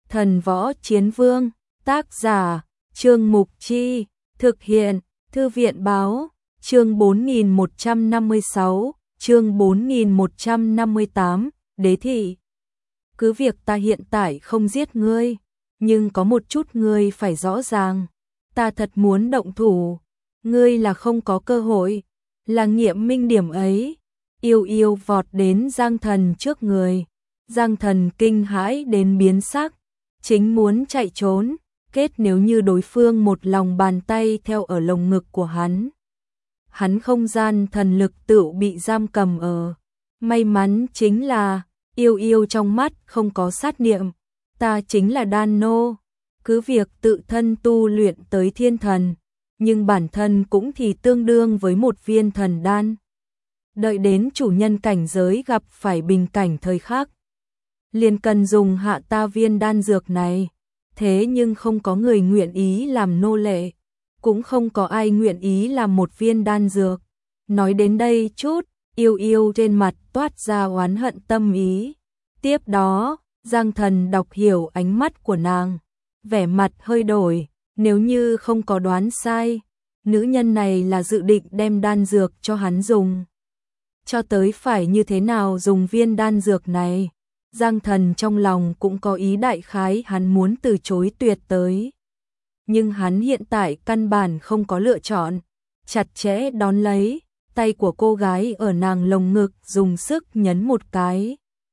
Thần Võ Chiến Vương, tác giả, Trương Mục Chi, thực hiện, Thư viện Báo, chương 4156, chương 4158, Đế Thị. Cứ việc ta hiện tại không giết ngươi, nhưng có một chút ngươi phải rõ ràng, ta thật muốn động thủ, ngươi là không có cơ hội, là nghiệm minh điểm ấy. Yêu Yêu vọt đến Giang Thần trước người, Giang Thần kinh hãi đến biến sắc, chính muốn chạy trốn, kết nếu như đối phương một lòng bàn tay theo ở lồng ngực của hắn. Hắn không gian thần lực tựu bị giam cầm ở. May mắn chính là, Yêu Yêu trong mắt không có sát niệm, ta chính là đan nô, cứ việc tự thân tu luyện tới thiên thần, nhưng bản thân cũng thì tương đương với một viên thần đan. Đợi đến chủ nhân cảnh giới gặp phải bình cảnh thời khắc, liền cần dùng hạ ta viên đan dược này, thế nhưng không có người nguyện ý làm nô lệ, cũng không có ai nguyện ý làm một viên đan dược. Nói đến đây chút, Yêu Yêu trên mặt toát ra oán hận tâm ý. Tiếp đó, Giang Thần đọc hiểu ánh mắt của nàng, vẻ mặt hơi đổi, nếu như không có đoán sai, nữ nhân này là dự định đem đan dược cho hắn dùng. Cho tới phải như thế nào dùng viên đan dược này, Giang Thần trong lòng cũng có ý đại khái hắn muốn từ chối tuyệt tới. Nhưng hắn hiện tại căn bản không có lựa chọn, chặt chẽ đón lấy, tay của cô gái ở nàng lồng ngực dùng sức nhấn một cái.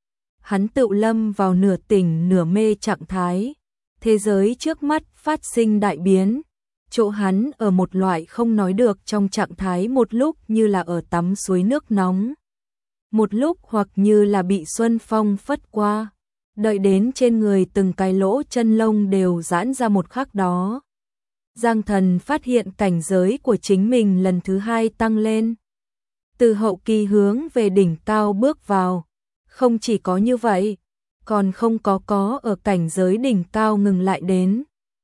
Hắn tự lâm vào nửa tỉnh nửa mê trạng thái, thế giới trước mắt phát sinh đại biến, chỗ hắn ở một loại không nói được trong trạng thái, một lúc như là ở tắm suối nước nóng, một lúc hoặc như là bị xuân phong phất qua, đợi đến trên người từng cái lỗ chân lông đều giãn ra một khắc đó. Giang Thần phát hiện cảnh giới của chính mình lần thứ hai tăng lên, từ hậu kỳ hướng về đỉnh cao bước vào. Không chỉ có như vậy, còn không có ở cảnh giới đỉnh cao ngừng lại đến,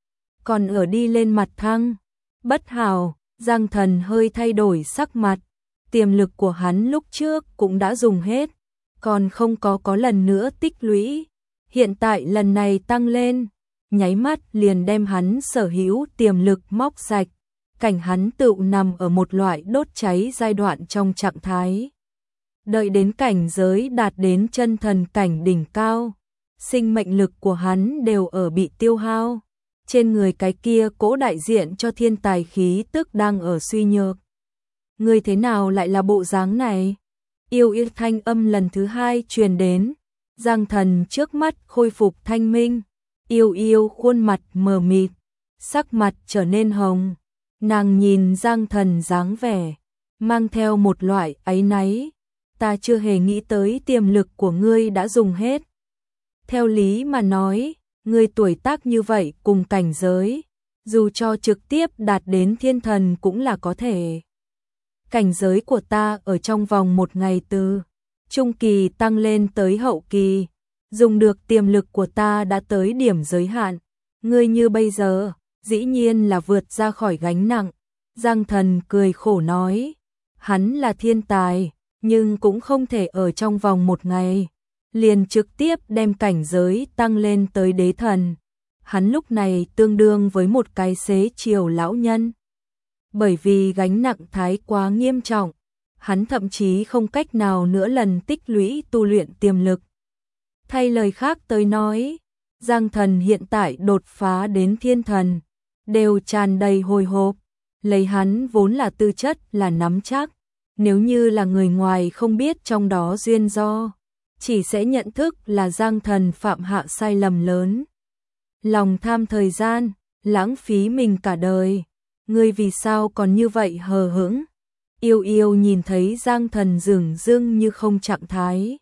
còn ở đi lên mặt thăng. Bất hảo, Giang Thần hơi thay đổi sắc mặt, tiềm lực của hắn lúc trước cũng đã dùng hết, còn không có lần nữa tích lũy, hiện tại lần này tăng lên, nháy mắt liền đem hắn sở hữu tiềm lực móc sạch, cảnh hắn tự nằm ở một loại đốt cháy giai đoạn trong trạng thái. Đợi đến cảnh giới đạt đến chân thần cảnh đỉnh cao, sinh mệnh lực của hắn đều ở bị tiêu hao, trên người cái kia cỗ đại diện cho thiên tài khí tức đang ở suy nhược. Người thế nào lại là bộ dáng này? Yêu Yêu thanh âm lần thứ hai truyền đến, Giang Thần trước mắt khôi phục thanh minh, Yêu Yêu khuôn mặt mờ mịt, sắc mặt trở nên hồng, nàng nhìn Giang Thần dáng vẻ, mang theo một loại áy náy. Ta chưa hề nghĩ tới tiềm lực của ngươi đã dùng hết. Theo lý mà nói, ngươi tuổi tác như vậy cùng cảnh giới, dù cho trực tiếp đạt đến thiên thần cũng là có thể. Cảnh giới của ta ở trong vòng một ngày từ trung kỳ tăng lên tới hậu kỳ, dùng được tiềm lực của ta đã tới điểm giới hạn. Ngươi như bây giờ, dĩ nhiên là vượt ra khỏi gánh nặng. Giang Thần cười khổ nói, hắn là thiên tài, nhưng cũng không thể ở trong vòng một ngày liền trực tiếp đem cảnh giới tăng lên tới đế thần. Hắn lúc này tương đương với một cái xế chiều lão nhân. Bởi vì gánh nặng thái quá nghiêm trọng, hắn thậm chí không cách nào nữa lần tích lũy tu luyện tiềm lực. Thay lời khác tới nói, Giang Thần hiện tại đột phá đến thiên thần, đều tràn đầy hồi hộp, lấy hắn vốn là tư chất là nắm chắc. Nếu như là người ngoài không biết trong đó duyên do, chỉ sẽ nhận thức là Giang Thần phạm hạ sai lầm lớn. Lòng tham thời gian, lãng phí mình cả đời. Ngươi vì sao còn như vậy hờ hững? Yêu Yêu nhìn thấy Giang Thần dửng dưng như không trạng thái,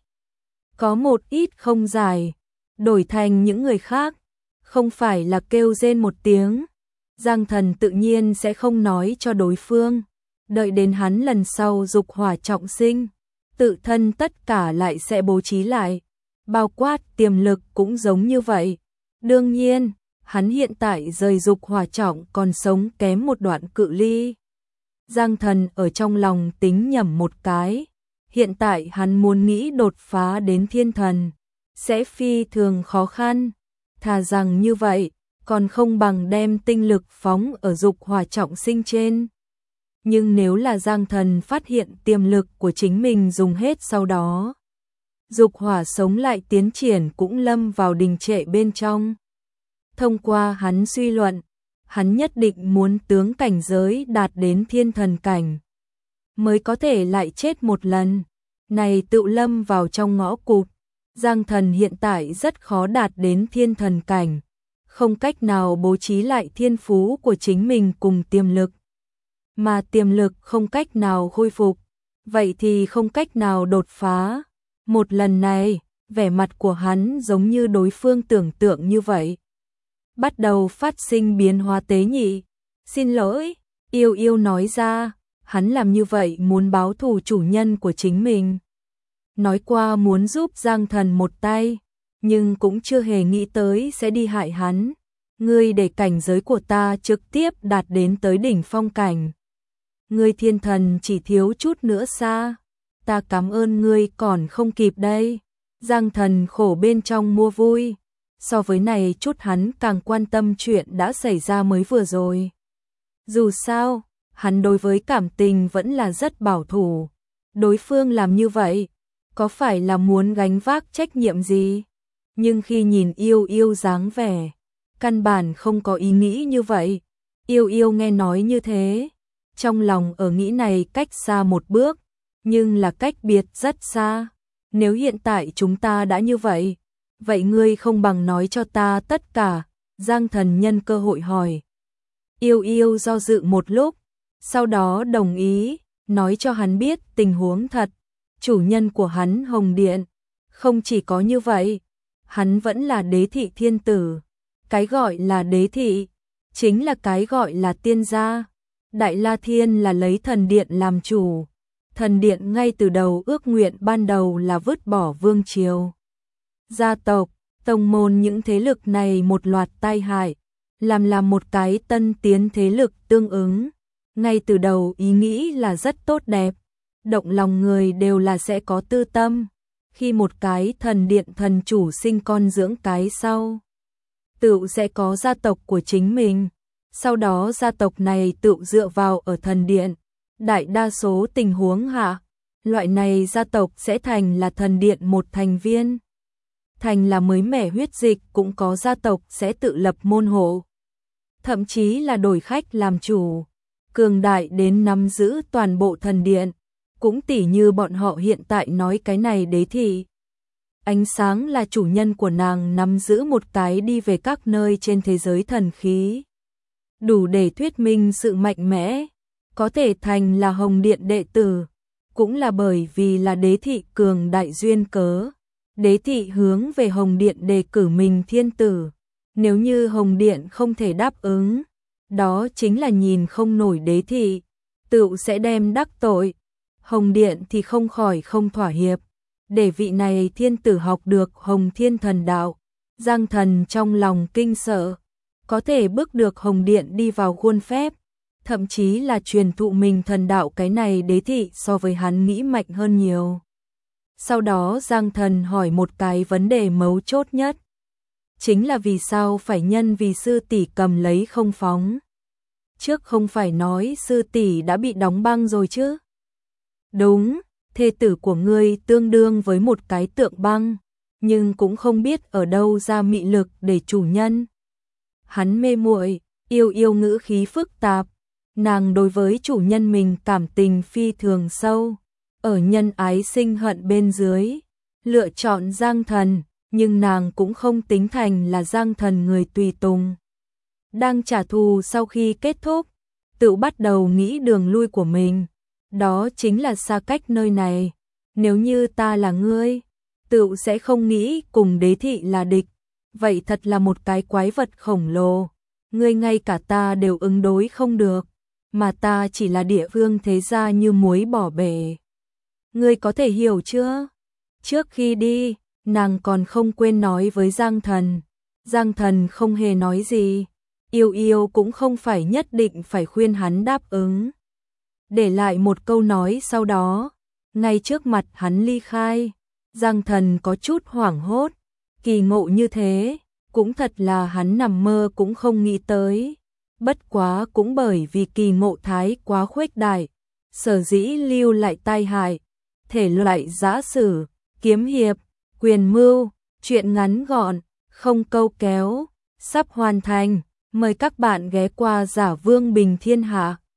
có một ít không giải, đổi thành những người khác, không phải là kêu rên một tiếng, Giang Thần tự nhiên sẽ không nói cho đối phương. Đợi đến hắn lần sau dục hỏa trọng sinh, tự thân tất cả lại sẽ bố trí lại, bao quát tiềm lực cũng giống như vậy. Đương nhiên, hắn hiện tại rời dục hỏa trọng còn sống kém một đoạn cự ly. Giang Thần ở trong lòng tính nhẩm một cái, hiện tại hắn muốn nghĩ đột phá đến thiên thần, sẽ phi thường khó khăn. thà rằng như vậy, còn không bằng đem tinh lực phóng ở dục hỏa trọng sinh trên. Nhưng nếu là Giang Thần phát hiện tiềm lực của chính mình dùng hết sau đó, dục hỏa sống lại tiến triển cũng lâm vào đình trệ bên trong. Thông qua hắn suy luận, hắn nhất định muốn tướng cảnh giới đạt đến thiên thần cảnh, mới có thể lại chết một lần, này tự lâm vào trong ngõ cụt. Giang Thần hiện tại rất khó đạt đến thiên thần cảnh, không cách nào bố trí lại thiên phú của chính mình cùng tiềm lực. Mà tiềm lực không cách nào khôi phục, vậy thì không cách nào đột phá. Một lần này, vẻ mặt của hắn giống như đối phương tưởng tượng như vậy. Bắt đầu phát sinh biến hóa tế nhị. Xin lỗi, Yêu Yêu nói ra, hắn làm như vậy muốn báo thù chủ nhân của chính mình. Nói qua muốn giúp Giang Thần một tay, nhưng cũng chưa hề nghĩ tới sẽ đi hại hắn. Ngươi để cảnh giới của ta trực tiếp đạt đến tới đỉnh phong cảnh. Ngươi thiên thần chỉ thiếu chút nữa xa. Ta cảm ơn ngươi còn không kịp đây. Giang Thần khổ bên trong mua vui. So với này chút hắn càng quan tâm chuyện đã xảy ra mới vừa rồi. Dù sao, hắn đối với cảm tình vẫn là rất bảo thủ. Đối phương làm như vậy, có phải là muốn gánh vác trách nhiệm gì? Nhưng khi nhìn Yêu Yêu dáng vẻ, căn bản không có ý nghĩ như vậy. Yêu Yêu nghe nói như thế, trong lòng ở nghĩ này cách xa một bước, nhưng là cách biệt rất xa. Nếu hiện tại chúng ta đã như vậy, vậy ngươi không bằng nói cho ta tất cả. Giang Thần nhân cơ hội hỏi. Yêu Yêu do dự một lúc, sau đó đồng ý, nói cho hắn biết tình huống thật. Chủ nhân của hắn Hồng Điện, không chỉ có như vậy, hắn vẫn là đế thị thiên tử. Cái gọi là đế thị, chính là cái gọi là tiên gia. Đại La Thiên là lấy thần điện làm chủ. Thần điện ngay từ đầu ước nguyện ban đầu là vứt bỏ vương triều. Gia tộc, tông môn những thế lực này một loạt tai hại, làm một cái tân tiến thế lực tương ứng. Ngay từ đầu ý nghĩ là rất tốt đẹp, động lòng người đều là sẽ có tư tâm. Khi một cái thần điện thần chủ sinh con dưỡng cái sau, tự sẽ có gia tộc của chính mình. Sau đó gia tộc này tự dựa vào ở thần điện. Đại đa số tình huống hạ, loại này gia tộc sẽ thành là thần điện một thành viên. Thành là mới mẻ huyết dịch cũng có gia tộc sẽ tự lập môn hộ. Thậm chí là đổi khách làm chủ, cường đại đến nắm giữ toàn bộ thần điện. Cũng tỉ như bọn họ hiện tại nói cái này đế thị. Ánh sáng là chủ nhân của nàng nắm giữ một cái đi về các nơi trên thế giới thần khí. Đủ để thuyết minh sự mạnh mẽ, có thể thành là Hồng Điện đệ tử. Cũng là bởi vì là đế thị cường đại duyên cớ. Đế thị hướng về Hồng Điện đề cử mình thiên tử. Nếu như Hồng Điện không thể đáp ứng, đó chính là nhìn không nổi đế thị, tự sẽ đem đắc tội. Hồng Điện thì không khỏi không thỏa hiệp, để vị này thiên tử học được Hồng Thiên Thần Đạo. Giang Thần trong lòng kinh sợ, có thể bước được Hồng Điện đi vào khuôn phép, thậm chí là truyền thụ mình thần đạo, cái này đế thị so với hắn nghĩ mạnh hơn nhiều. Sau đó Giang Thần hỏi một cái vấn đề mấu chốt nhất, chính là vì sao phải nhân vì sư tỷ cầm lấy không phóng. Trước không phải nói sư tỷ đã bị đóng băng rồi chứ? Đúng, thê tử của ngươi tương đương với một cái tượng băng, nhưng cũng không biết ở đâu ra mị lực để chủ nhân. Hắn mê muội, Yêu Yêu ngữ khí phức tạp, nàng đối với chủ nhân mình cảm tình phi thường sâu, ở nhân ái sinh hận bên dưới, lựa chọn Giang Thần, nhưng nàng cũng không tính thành là Giang Thần người tùy tùng. Đang trả thù sau khi kết thúc, tự bắt đầu nghĩ đường lui của mình, đó chính là xa cách nơi này. Nếu như ta là ngươi, tự sẽ không nghĩ cùng đế thị là địch, vậy thật là một cái quái vật khổng lồ. Ngươi ngay cả ta đều ứng đối không được, mà ta chỉ là địa vương thế gia như muối bỏ bể. Ngươi có thể hiểu chưa? Trước khi đi, nàng còn không quên nói với Giang Thần. Giang Thần không hề nói gì, Yêu Yêu cũng không phải nhất định phải khuyên hắn đáp ứng. Để lại một câu nói sau đó, ngay trước mặt hắn ly khai. Giang Thần có chút hoảng hốt, kỳ ngộ như thế, cũng thật là hắn nằm mơ cũng không nghĩ tới. Bất quá cũng bởi vì Kỳ Ngộ Thái quá khuếch đại, sở dĩ lưu lại tai hại, thể loại giã sử, kiếm hiệp, quyền mưu, truyện ngắn gọn, không câu kéo, sắp hoàn thành. Mời các bạn ghé qua Giả Vương Bình Thiên Hạ.